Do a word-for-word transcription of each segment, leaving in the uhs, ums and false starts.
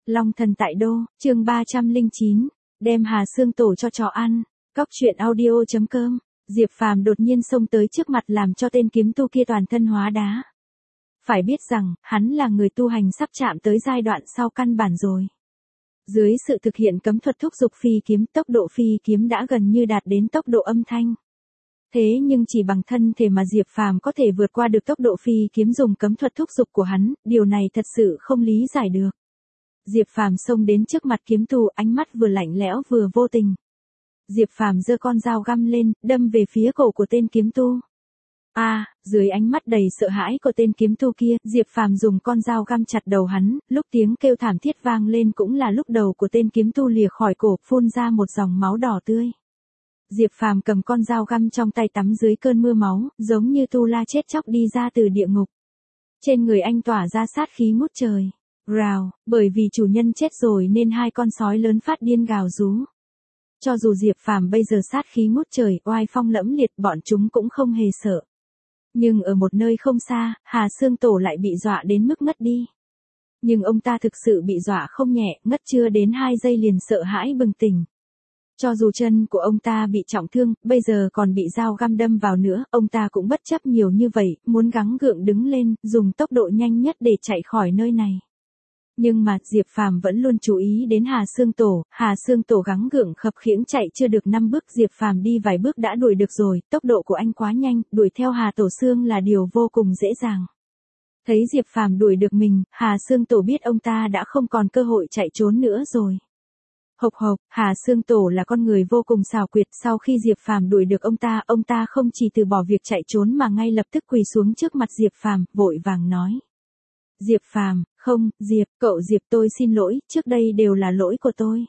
Long thần tại đô, chương ba trăm lẻ chín, đem Hà Xương Tổ cho chó ăn. Cóc truyện audio chấm com. Diệp Phàm đột nhiên xông tới trước mặt làm cho tên kiếm tu kia toàn thân hóa đá. Phải biết rằng, hắn là người tu hành sắp chạm tới giai đoạn sau căn bản rồi. Dưới sự thực hiện cấm thuật thúc dục phi kiếm, tốc độ phi kiếm đã gần như đạt đến tốc độ âm thanh. Thế nhưng chỉ bằng thân thể mà Diệp Phàm có thể vượt qua được tốc độ phi kiếm dùng cấm thuật thúc dục của hắn, điều này thật sự không lý giải được. Diệp Phàm xông đến trước mặt kiếm tu, ánh mắt vừa lạnh lẽo vừa vô tình. Diệp Phàm giơ con dao găm lên, đâm về phía cổ của tên kiếm tu. A, à, dưới ánh mắt đầy sợ hãi của tên kiếm tu kia, Diệp Phàm dùng con dao găm chặt đầu hắn, lúc tiếng kêu thảm thiết vang lên cũng là lúc đầu của tên kiếm tu lìa khỏi cổ, phun ra một dòng máu đỏ tươi. Diệp Phàm cầm con dao găm trong tay tắm dưới cơn mưa máu, giống như tu la chết chóc đi ra từ địa ngục. Trên người anh tỏa ra sát khí ngút trời. Rào, bởi vì chủ nhân chết rồi nên hai con sói lớn phát điên gào rú. Cho dù Diệp Phàm bây giờ sát khí ngút trời, oai phong lẫm liệt, bọn chúng cũng không hề sợ. Nhưng ở một nơi không xa, Hà Xương Tổ lại bị dọa đến mức ngất đi. Nhưng ông ta thực sự bị dọa không nhẹ, ngất chưa đến hai giây liền sợ hãi bừng tỉnh. Cho dù chân của ông ta bị trọng thương, bây giờ còn bị dao găm đâm vào nữa, ông ta cũng bất chấp nhiều như vậy, muốn gắng gượng đứng lên, dùng tốc độ nhanh nhất để chạy khỏi nơi này. Nhưng mà, Diệp Phàm vẫn luôn chú ý đến Hà Xương Tổ, Hà Xương Tổ gắng gượng khập khiễng chạy chưa được năm bước, Diệp Phàm đi vài bước đã đuổi được rồi, tốc độ của anh quá nhanh, đuổi theo Hà Tổ Xương là điều vô cùng dễ dàng. Thấy Diệp Phàm đuổi được mình, Hà Xương Tổ biết ông ta đã không còn cơ hội chạy trốn nữa rồi. Hộc hộc, Hà Xương Tổ là con người vô cùng xảo quyệt, sau khi Diệp Phàm đuổi được ông ta, ông ta không chỉ từ bỏ việc chạy trốn mà ngay lập tức quỳ xuống trước mặt Diệp Phàm, vội vàng nói. Diệp Phàm, không, Diệp, cậu Diệp tôi xin lỗi, trước đây đều là lỗi của tôi.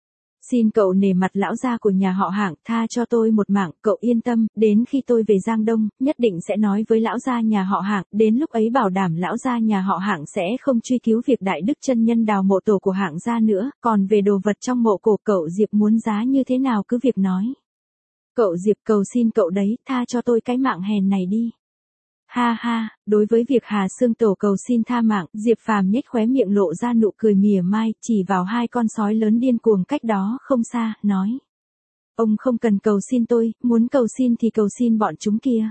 Xin cậu nể mặt lão gia của nhà họ Hạng, tha cho tôi một mạng, cậu yên tâm, đến khi tôi về Giang Đông, nhất định sẽ nói với lão gia nhà họ Hạng, đến lúc ấy bảo đảm lão gia nhà họ Hạng sẽ không truy cứu việc đại đức chân nhân đào mộ tổ của Hạng gia nữa, còn về đồ vật trong mộ cổ cậu Diệp muốn giá như thế nào cứ việc nói. Cậu Diệp cầu xin cậu đấy, tha cho tôi cái mạng hèn này đi. Ha ha, đối với việc Hà Xương Tổ cầu xin tha mạng, Diệp Phàm nhếch khóe miệng lộ ra nụ cười mỉa mai, chỉ vào hai con sói lớn điên cuồng cách đó không xa, nói. Ông không cần cầu xin tôi, muốn cầu xin thì cầu xin bọn chúng kia.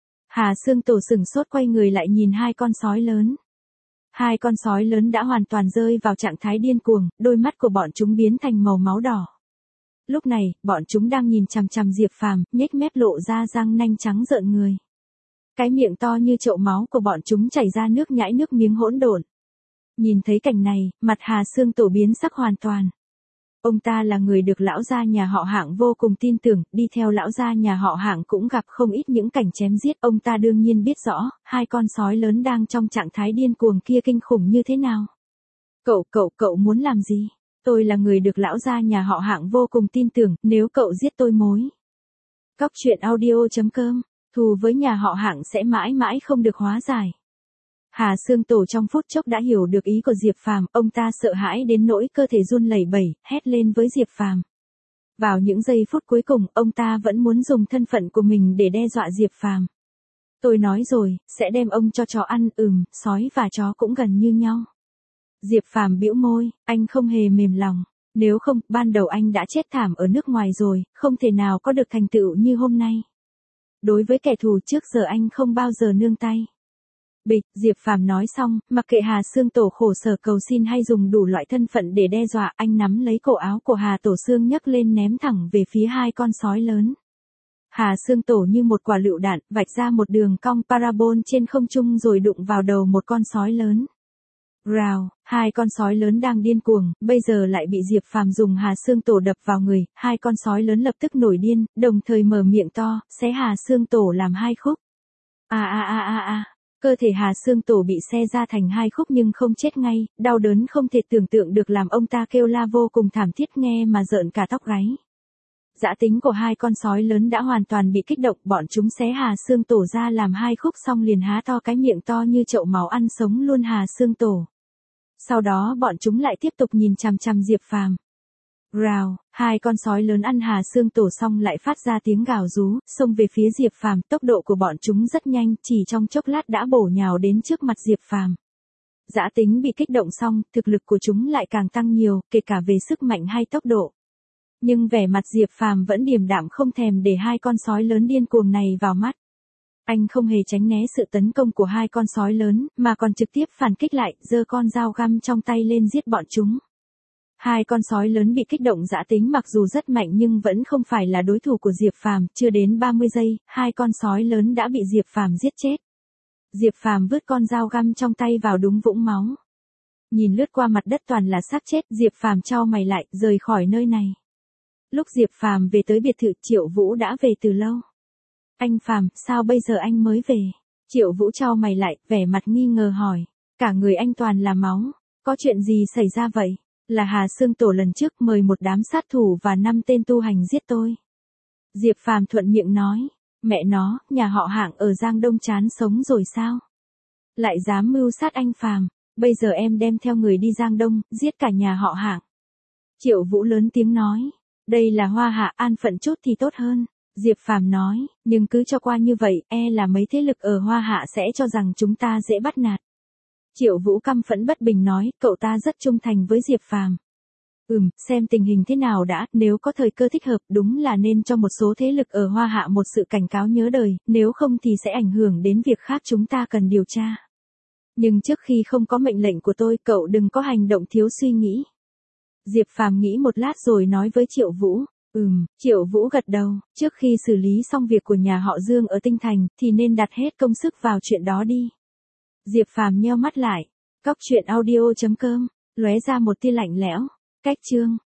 Hà Xương Tổ sửng sốt quay người lại nhìn hai con sói lớn. Hai con sói lớn đã hoàn toàn rơi vào trạng thái điên cuồng, đôi mắt của bọn chúng biến thành màu máu đỏ. Lúc này, bọn chúng đang nhìn chằm chằm Diệp Phàm, nhếch mép lộ ra răng nanh trắng rợn người. Cái miệng to như chậu máu của bọn chúng chảy ra nước nhãi nước miếng hỗn độn. Nhìn thấy cảnh này, mặt Hà Xương Tổ biến sắc hoàn toàn. Ông ta là người được lão gia nhà họ Hạng vô cùng tin tưởng, đi theo lão gia nhà họ Hạng cũng gặp không ít những cảnh chém giết. Ông ta đương nhiên biết rõ, hai con sói lớn đang trong trạng thái điên cuồng kia kinh khủng như thế nào. Cậu, cậu, cậu muốn làm gì? Tôi là người được lão gia nhà họ Hạng vô cùng tin tưởng, nếu cậu giết tôi mối. Cóc truyện audio chấm com. Thù với nhà họ Hạng sẽ mãi mãi không được hóa giải. Hà Xương Tổ trong phút chốc đã hiểu được ý của Diệp Phàm, ông ta sợ hãi đến nỗi cơ thể run lẩy bẩy, hét lên với Diệp Phàm. Vào những giây phút cuối cùng, ông ta vẫn muốn dùng thân phận của mình để đe dọa Diệp Phàm. Tôi nói rồi, sẽ đem ông cho chó ăn, ừm, sói và chó cũng gần như nhau. Diệp Phàm bĩu môi, anh không hề mềm lòng. Nếu không, ban đầu anh đã chết thảm ở nước ngoài rồi, không thể nào có được thành tựu như hôm nay. Đối với kẻ thù trước giờ anh không bao giờ nương tay. Bịch, Diệp Phàm nói xong, mặc kệ Hà Xương Tổ khổ sở cầu xin hay dùng đủ loại thân phận để đe dọa, anh nắm lấy cổ áo của Hà Tổ Xương nhấc lên ném thẳng về phía hai con sói lớn. Hà Xương Tổ như một quả lựu đạn, vạch ra một đường cong parabol trên không trung rồi đụng vào đầu một con sói lớn. Rào, hai con sói lớn đang điên cuồng, bây giờ lại bị Diệp Phàm dùng Hà Xương Tổ đập vào người, hai con sói lớn lập tức nổi điên, đồng thời mở miệng to, xé Hà Xương Tổ làm hai khúc. A a a a a, cơ thể Hà Xương Tổ bị xé ra thành hai khúc nhưng không chết ngay, đau đớn không thể tưởng tượng được làm ông ta kêu la vô cùng thảm thiết nghe mà rợn cả tóc gáy. Dã tính của hai con sói lớn đã hoàn toàn bị kích động, bọn chúng xé Hà Xương Tổ ra làm hai khúc xong liền há to cái miệng to như chậu máu ăn sống luôn Hà Xương Tổ. Sau đó bọn chúng lại tiếp tục nhìn chằm chằm Diệp Phàm. Rào, hai con sói lớn ăn Hà Xương Tổ xong lại phát ra tiếng gào rú, xông về phía Diệp Phàm, tốc độ của bọn chúng rất nhanh, chỉ trong chốc lát đã bổ nhào đến trước mặt Diệp Phàm. Dã tính bị kích động xong, thực lực của chúng lại càng tăng nhiều, kể cả về sức mạnh hay tốc độ. Nhưng vẻ mặt Diệp Phàm vẫn điềm đạm không thèm để hai con sói lớn điên cuồng này vào mắt. Anh không hề tránh né sự tấn công của hai con sói lớn, mà còn trực tiếp phản kích lại, giơ con dao găm trong tay lên giết bọn chúng. Hai con sói lớn bị kích động dã tính mặc dù rất mạnh nhưng vẫn không phải là đối thủ của Diệp Phàm, chưa đến ba mươi giây, hai con sói lớn đã bị Diệp Phàm giết chết. Diệp Phàm vứt con dao găm trong tay vào đúng vũng máu. Nhìn lướt qua mặt đất toàn là xác chết, Diệp Phàm chau mày lại, rời khỏi nơi này. Lúc Diệp Phàm về tới biệt thự, Triệu Vũ đã về từ lâu. Anh Phàm, sao bây giờ anh mới về? Triệu Vũ chau mày lại, vẻ mặt nghi ngờ hỏi. Cả người anh toàn là máu. Có chuyện gì xảy ra vậy? Là Hà Xương Tổ lần trước mời một đám sát thủ và năm tên tu hành giết tôi. Diệp Phàm thuận miệng nói. Mẹ nó, nhà họ Hạng ở Giang Đông chán sống rồi sao? Lại dám mưu sát anh Phàm. Bây giờ em đem theo người đi Giang Đông, giết cả nhà họ Hạng. Triệu Vũ lớn tiếng nói. Đây là Hoa Hạ, an phận chút thì tốt hơn. Diệp Phàm nói, nhưng cứ cho qua như vậy, e là mấy thế lực ở Hoa Hạ sẽ cho rằng chúng ta dễ bắt nạt. Triệu Vũ căm phẫn bất bình nói, cậu ta rất trung thành với Diệp Phàm. Ừm, xem tình hình thế nào đã, nếu có thời cơ thích hợp, đúng là nên cho một số thế lực ở Hoa Hạ một sự cảnh cáo nhớ đời, nếu không thì sẽ ảnh hưởng đến việc khác chúng ta cần điều tra. Nhưng trước khi không có mệnh lệnh của tôi, cậu đừng có hành động thiếu suy nghĩ. Diệp Phàm nghĩ một lát rồi nói với Triệu Vũ. Ừm, Triệu Vũ gật đầu, trước khi xử lý xong việc của nhà họ Dương ở Tinh Thành, thì nên đặt hết công sức vào chuyện đó đi. Diệp Phàm nheo mắt lại. Cóc truyện audio chấm com, lóe ra một tia lạnh lẽo. Cách chương